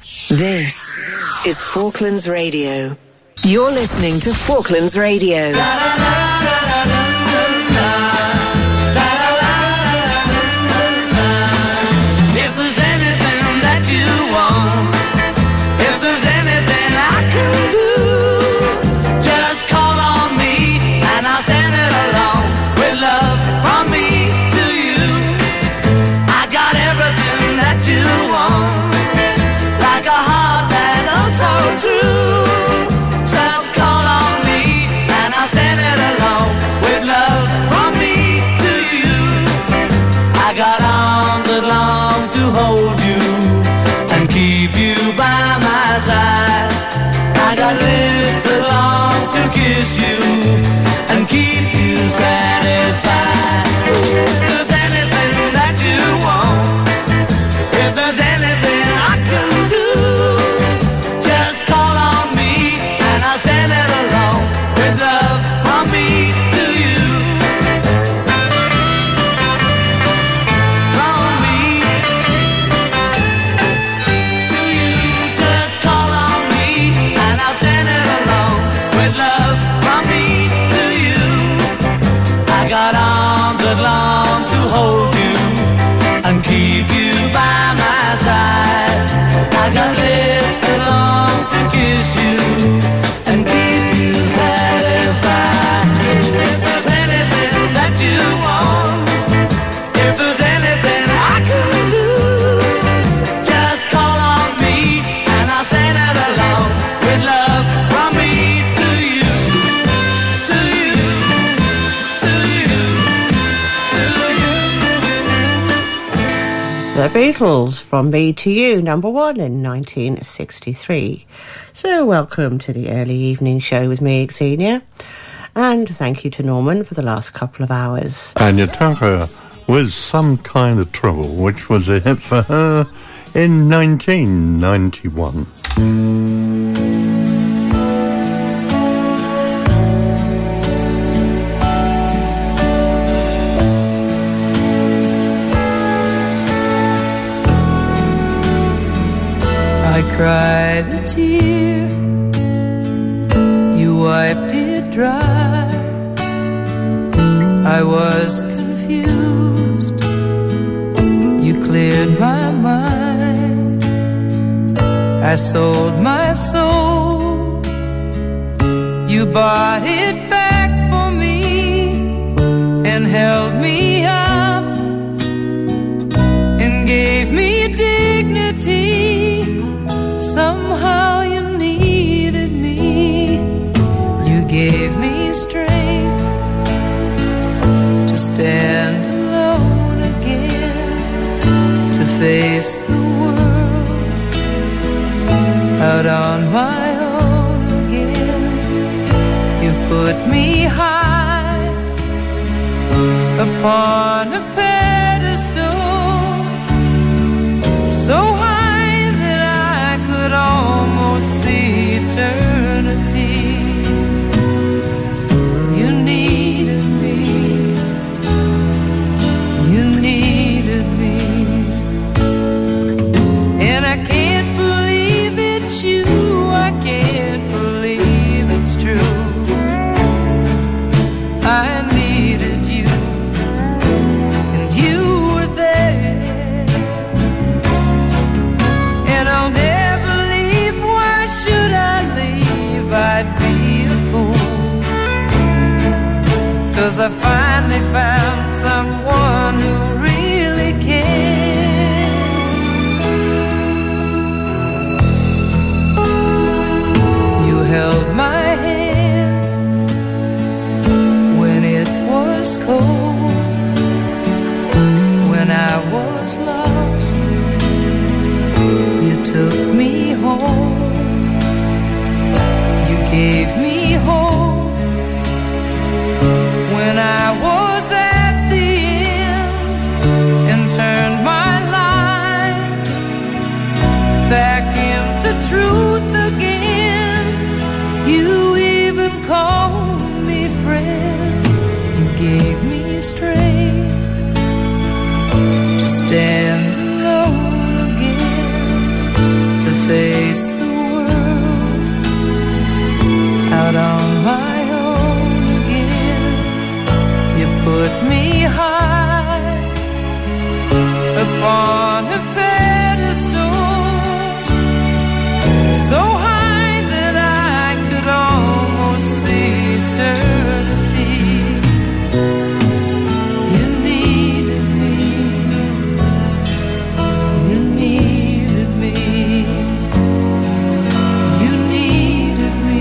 This is Falklands Radio. You're listening to Falklands Radio. If there's anything that you want, if there's anything I can do, just call on me and I'll send it along with love from me to you. I got everything that you want, like a heart that's oh so true. Just call on me and I'll send it along with love from me to you. I got arms that long to hold you and keep you by my side. I got lips that long to kiss you and keep you satisfied. If there's anything that you want, if there's anything I can do, just call on me and I'll send it along with love from me to you. From me to you, just call on me and I'll send it along with love from me to you. I got arms that long to hold you and keep you by my side. I got lips that long to kiss you and keep you satisfied. If there's anything that you want, if there's anything I can do, just call on me and I'll send it along with love from me to you, to you, to you, to you. The Beatles, From Me to You, number 1 in 1963. So welcome to the early evening show with me, Xenia. And thank you to Norman for the last couple of hours. Anya Tucker with Some Kind of Trouble, which was a hit for her in 1991. I cried a tear, you wiped it dry. I was confused, you cleared my mind. I sold my soul, you bought it back for me and held me up and gave me dignity. Somehow you needed me. You gave me strength to stand alone again, to face the world out on my own again. You put me high upon a pedestal, so high almost see eternity. You needed me, you needed me, and I can't believe it's you, I can't believe it's true. I needed you, and you were there, and I'll never, should I leave, I'd be a fool, 'cause I finally found someone who really cares. You held my hand when it was cold, when I was lost, you took me home. Gave me hope when I was at the end and turned my life back into truth again. You even called me friend. You gave me strength to stand alone again, to face face the world out on my own again. You put me high upon a pedestal, so high that I could almost see eternity. You needed me, you needed me, you needed me,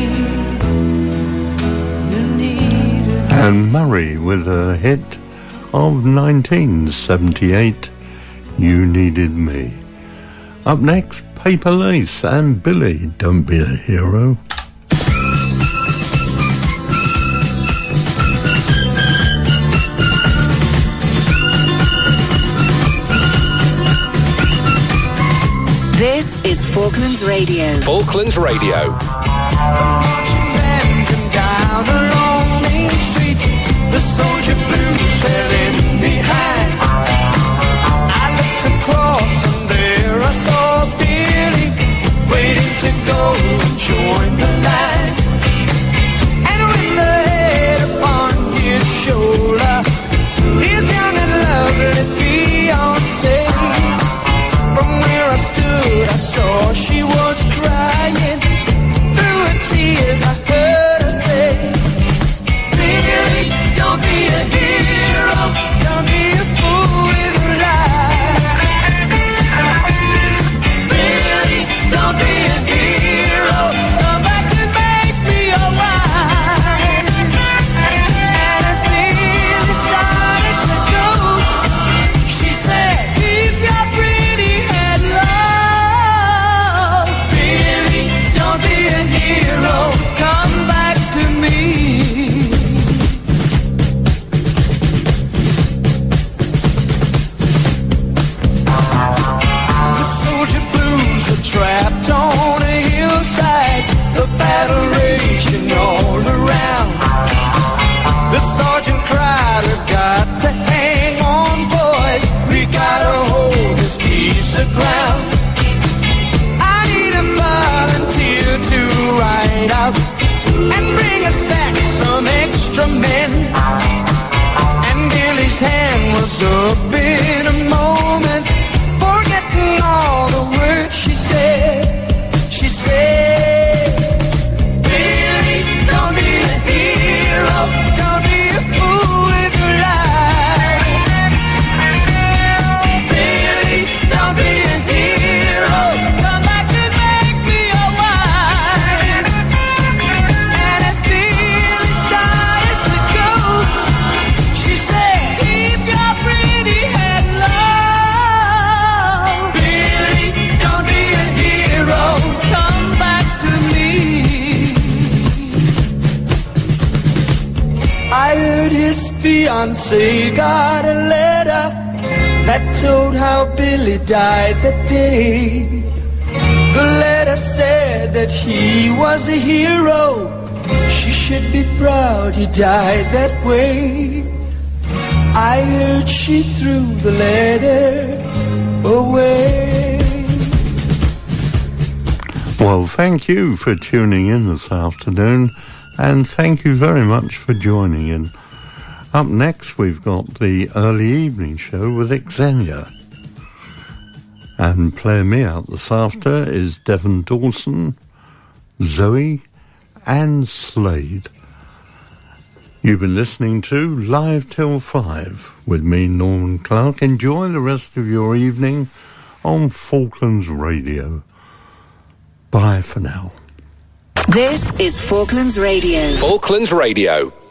you needed me. And Murray with a hit of 1978, You Needed Me. Up next, Paper Lace and Billy, Don't Be a Hero. This is Falklands Radio. Falklands Radio. Marching band and down along Main Street, the soldier blues trailing behind. I looked across and there I saw Billy waiting to go and join the line. And with the head upon his shoulder, his young and lovely fiancée. From where I stood, I saw she was crying. Through her tears, I heard her say, Billy, don't be a hero, don't be a fool with your life. Billy, don't be a hero, come back and make me your wife. And as Billy started to go, she said, keep your pretty head low. Billy, don't be a hero, come back to me. The soldier blues are trapped on a hillside, the battle raging all around. The sergeant cried, we've got to hang on, boys, we gotta hold this piece of ground. I need a volunteer to ride out and bring us back some extra men. And Billy's hand was up in a moment, forgetting all the words she said. She said, Billy, don't be a hero, don't be a fool with your life. Billy, don't be a hero, come back and make me your wife. And as Billy started to go, she said, keep your pretty head low. Billy, don't be a hero, come back to me. I heard his fiancée got a letter that told how Billy died that day. The letter said that he was a hero, she should be proud he died that way. I heard she threw the letter away. Well, thank you for tuning in this afternoon, and thank you very much for joining in. Up next, we've got the early evening show with Xenia. And playing me out this after is Devon Dawson, Zoe, and Slade. You've been listening to Live Till 5 with me, Norman Clark. Enjoy the rest of your evening on Falklands Radio. Bye for now. This is Falklands Radio. Falklands Radio.